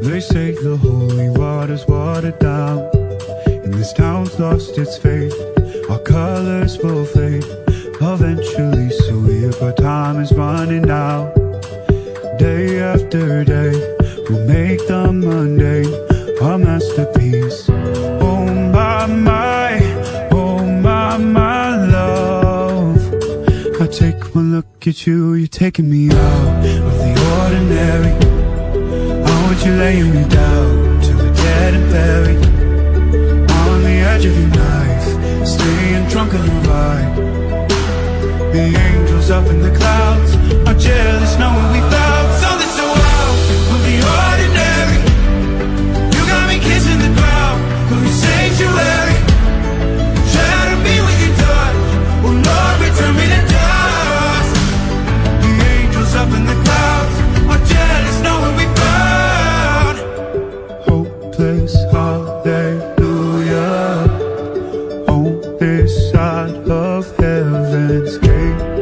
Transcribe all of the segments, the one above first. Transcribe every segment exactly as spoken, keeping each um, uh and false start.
They say the holy water's watered down, and this town's lost its faith. Our colors will fade eventually, so if our time is running out, day after day, we'll make the mundane our masterpiece. Oh my, my, oh my, my love, I take one look at you, you're taking me out of the ordinary. I want you laying me down till we're dead and buried, on the edge of your knife, staying drunk on your ride. The angels up in the clouds are jealous knowing we found something so out of the ordinary. You got me kissing the ground from your sanctuary, shadow me with your touch. Oh Lord, return me to dust. The angels up in the clouds are jealous knowing we found hopeless hallelujah on this side of heaven's gate.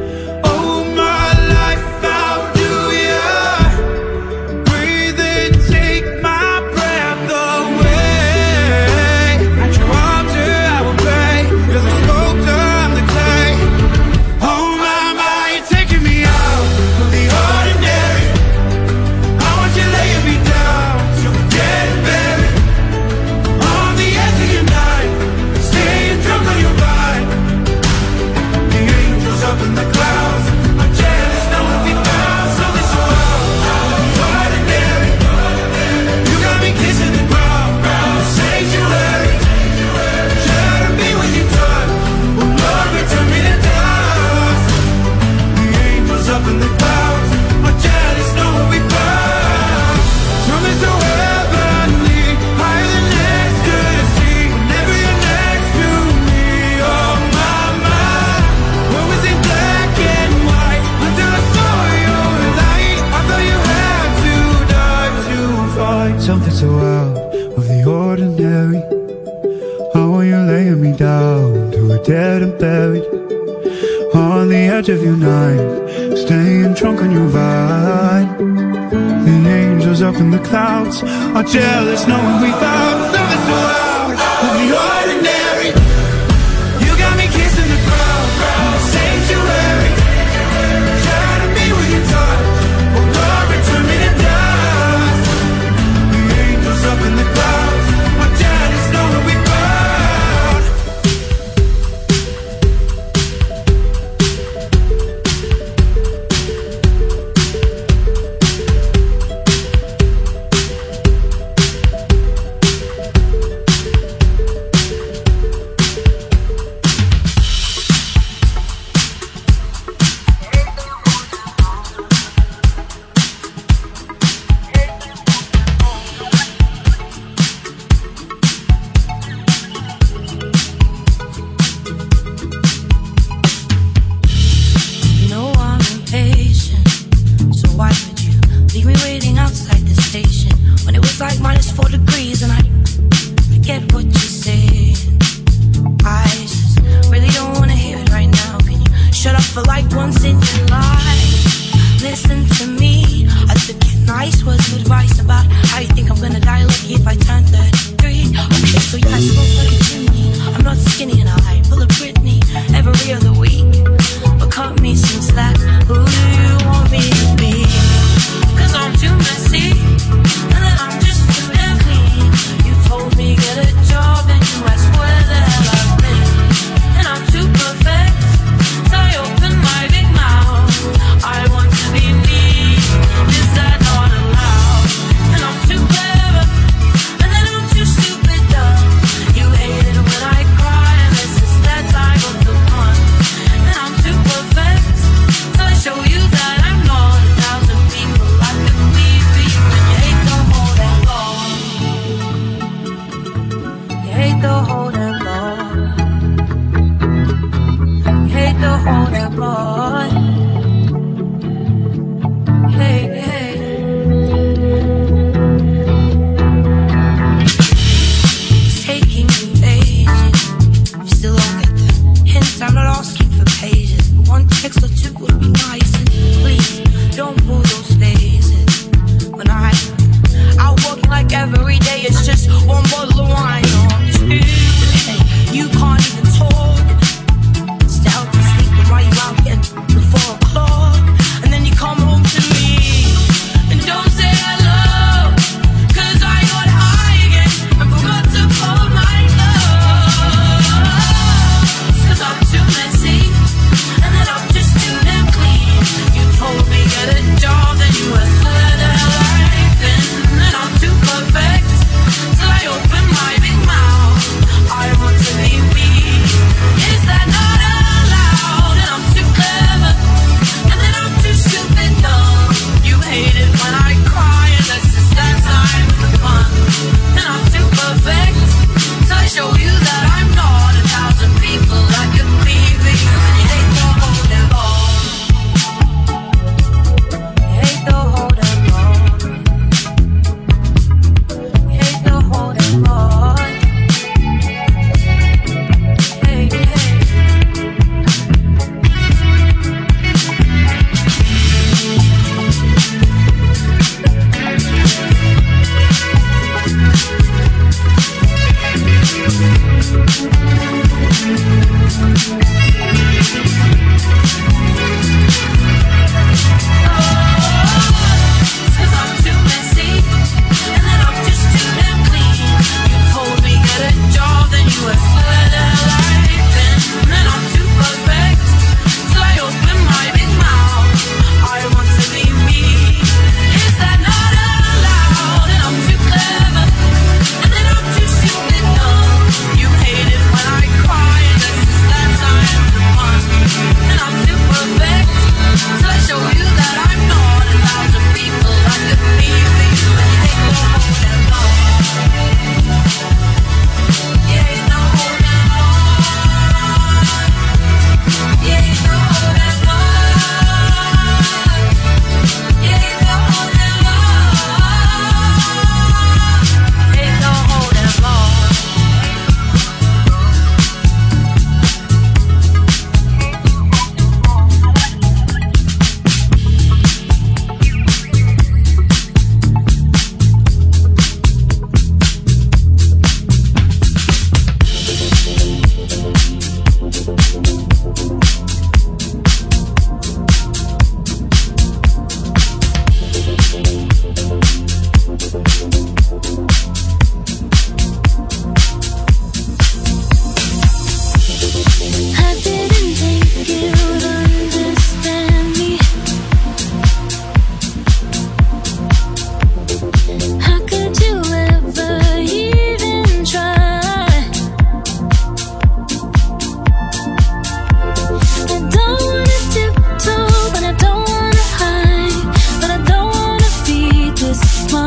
Something so out of the ordinary. I want you laying me down till we're dead and buried, on the edge of your knife, staying drunk on your ride. The angels up in the clouds are jealous knowing we found something so out of the ordinary. You got me kissing the ground from the sanctuary, shadow me with your touch. Oh Lord, return me to dust. Up in the clouds, my jealous knowing we found.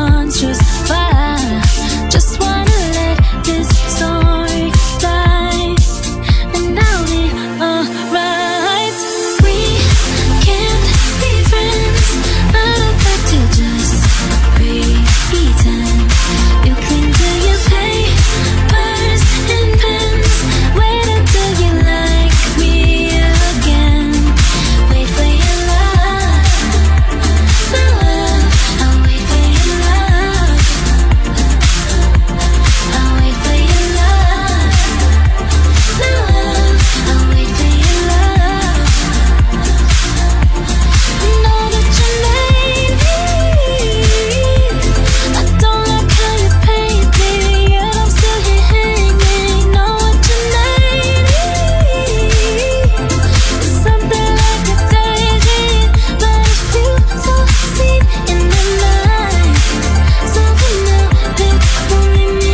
monstrous fire. Just wanna let this story die, and I'll be alright. We can't be friends, but I'd like to just pretend. You cling to your papers and pens. Wait until you like me again. Wait for your love. Oh, I'll wait for your love. I'll wait for your love. No, I'll wait for your love. Know that you made me. I don't like how you paint me, yet I'm still here hanging. Know what you made me. It's something like a daydream, but it feels so sweet in the night. Something now that's only me,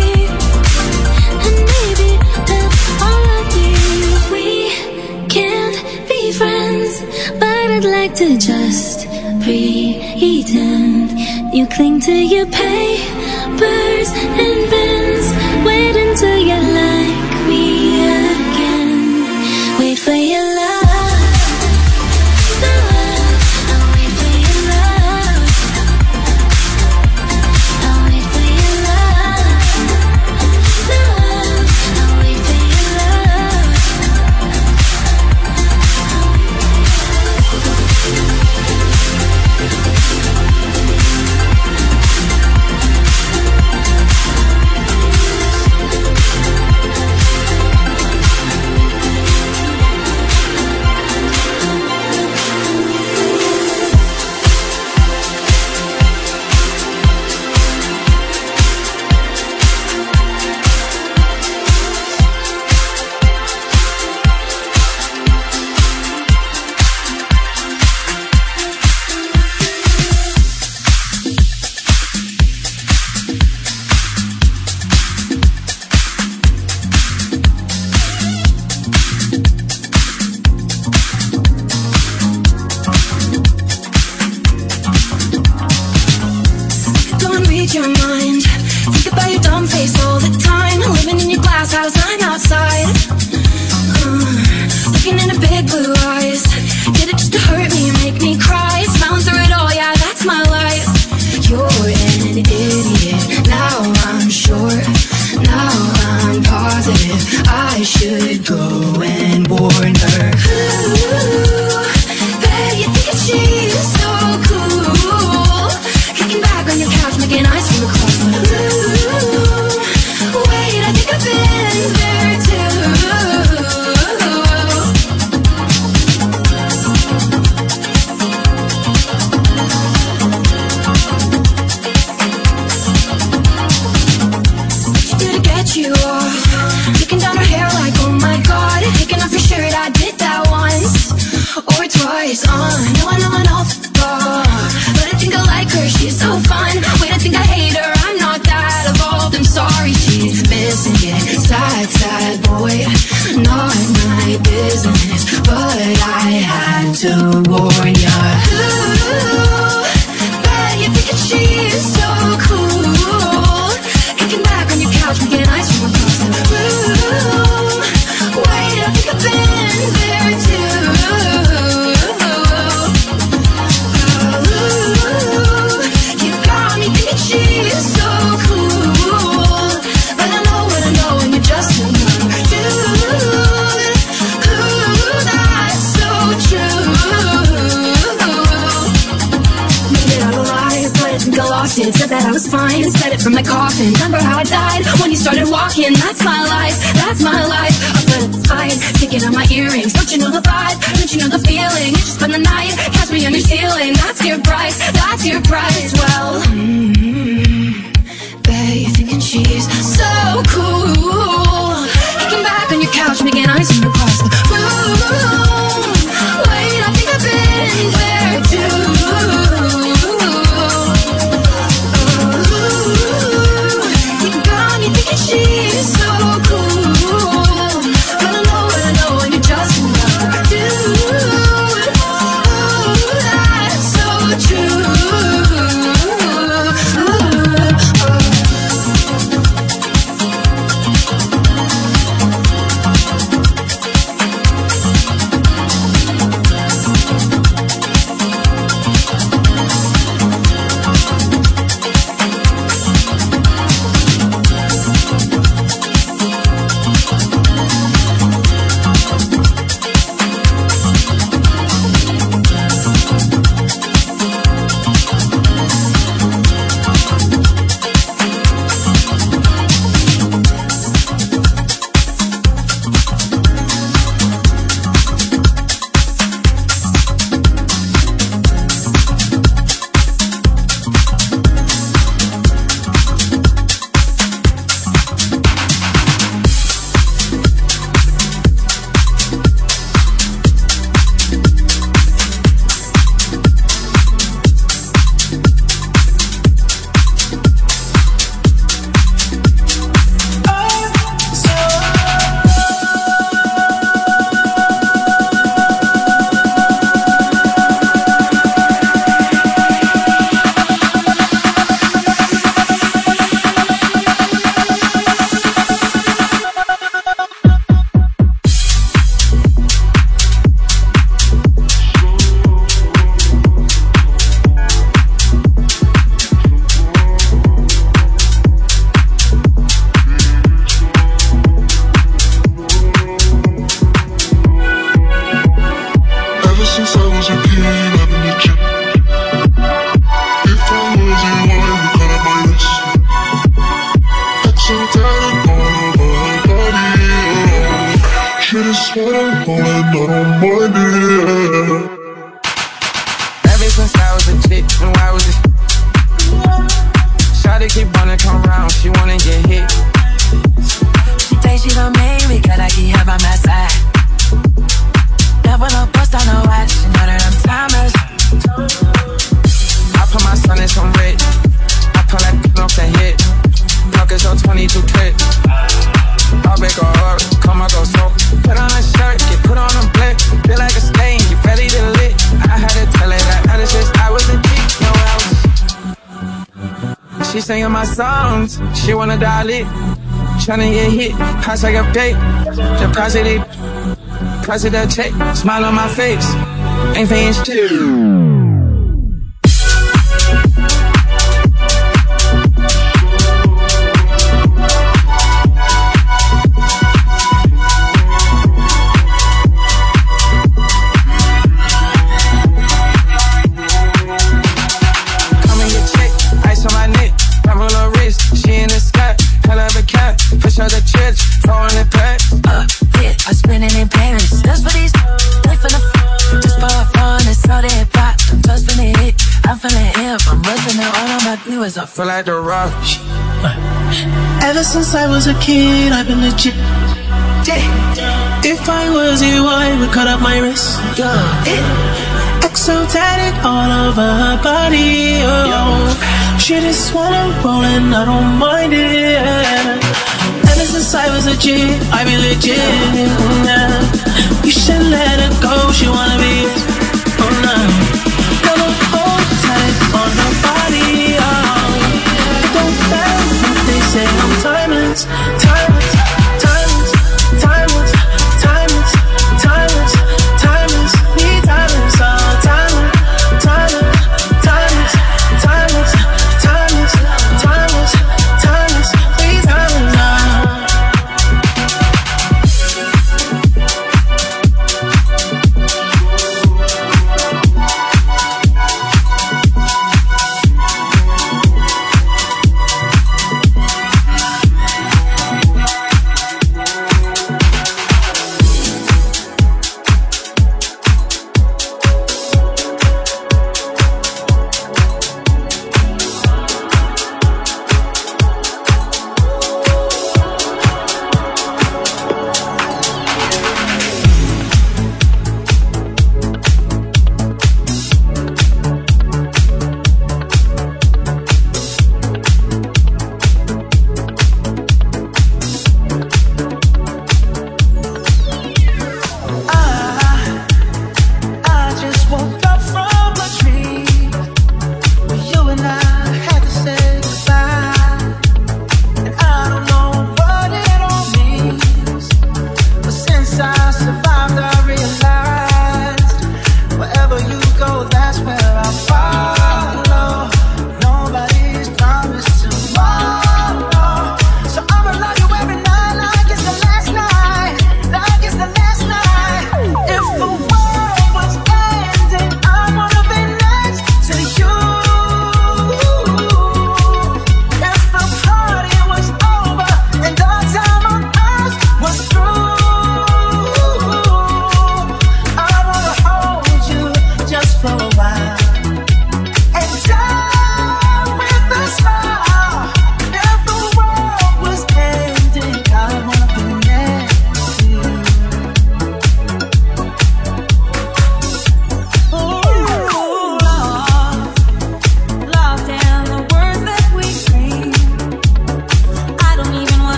and maybe that's all I need. We can't be friends, but I'd like to just pretend. You cling to your papers and pens. Wait until you like me again. Wait for your love. No, I'll wait for your love. I'll wait for your love. No, I'll wait for your love. Don't read your mind. Think about your dumb face all the time. Living in your glass house, I'm outside. Uh, looking into big blue eyes. Did it just to hurt me and make me cry. Smiling through it all, yeah, that's my life. You're an idiot, now I'm sure. Now I'm positive I should go and warn her. Ooh, bet you think that she's so cool. Kicking back on your couch, making eyes from across the room. Wait, I think I've been there too. What you do to get you off? Looking down her hair like, oh my god. Taking off your shirt, I did that once or twice. Uh, no, I know I know, but I think I like her, she's so fun. Wait, I think I hate her, I'm not that evolved. I'm sorry, she's missing it. Sad, sad boy, not my business, but I had to warn ya. Ooh, bet you think that she's so cool. Kicking back on your couch, making eyes from across the room. Wait, I think I've been there too. Ooh, you got me thinking she's so cool, but I know what I know, and you're just another dude. Ooh, that's so true. Made it out alive, but I think I lost it. Said that I was fine and said it from my coffin. Remember how I died when you started walking? That's my life, that's my life. Up at the spine, sticking on my earrings. Don't you know the vibe? Don't you know the feeling? You just spend the night, catch me on your ceiling. That's your price, that's your price. Well, mm-hmm. Bet you're thinking she's so cool. Kicking back on your couch, making eyes from across the room. Wait, I think I've been there too. You got me thinking she's so cool, but I know what I know, and you're just another dude. Ooh, that's so true. She singing my songs, she wanna dial it. Tryna get hit, price like a pay. The price of it, price of that check. Smile on my face, ain't paying shit. I feel like the rock. Ever since I was a kid, I've been legit. If I was you, I would cut up my wrist. Exo tatted all over her body. Oh. She just wanna roll and I don't mind it. Ever since I was a kid, I've been legit. You should let her go, she wanna be. Oh no. Got a hold tight on her body. They say I'm timeless, timeless, timeless, timeless, timeless, timeless, timeless, me timeless, oh timeless, timeless, timeless, timeless, timeless, timeless, timeless, me timeless, oh.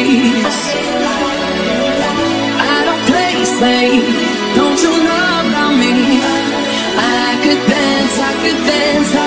face. I don't play safe. Don't you know about me? I could dance, I could dance. I